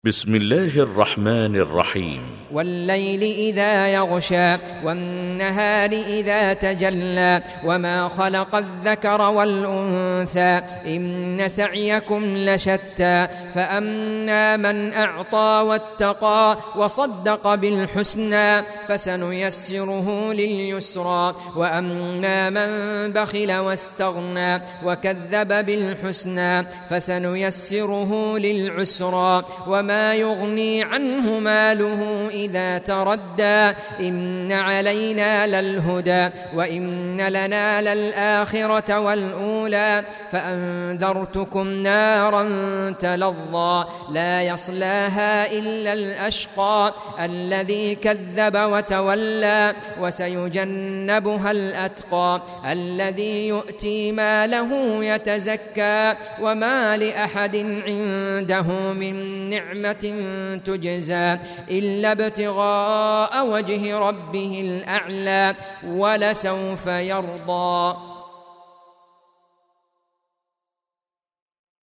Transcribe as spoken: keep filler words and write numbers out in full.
بسم الله الرحمن الرحيم. والليل إذا يغشى والنهار إذا تجلى وما خلق الذكر والأنثى إن سعيكم لشتى فأما من أعطى واتقى وصدق بالحسنى فسنيسره لليسرى وأما من بخل واستغنى وكذب بالحسنى فسنيسره للعسرى وما ما يغني عنه ماله إذا تردى إن علينا للهدى وإن لنا للآخرة والأولى فأنذرتكم نارا تلظى لا يصلاها إلا الأشقى الذي كذب وتولى وسيجنبها الأتقى الذي يؤتي ماله يتزكى وما لأحد عنده من نعمة تجزى إلا ابتغاء وجه ربه الأعلى ولسوف يرضى.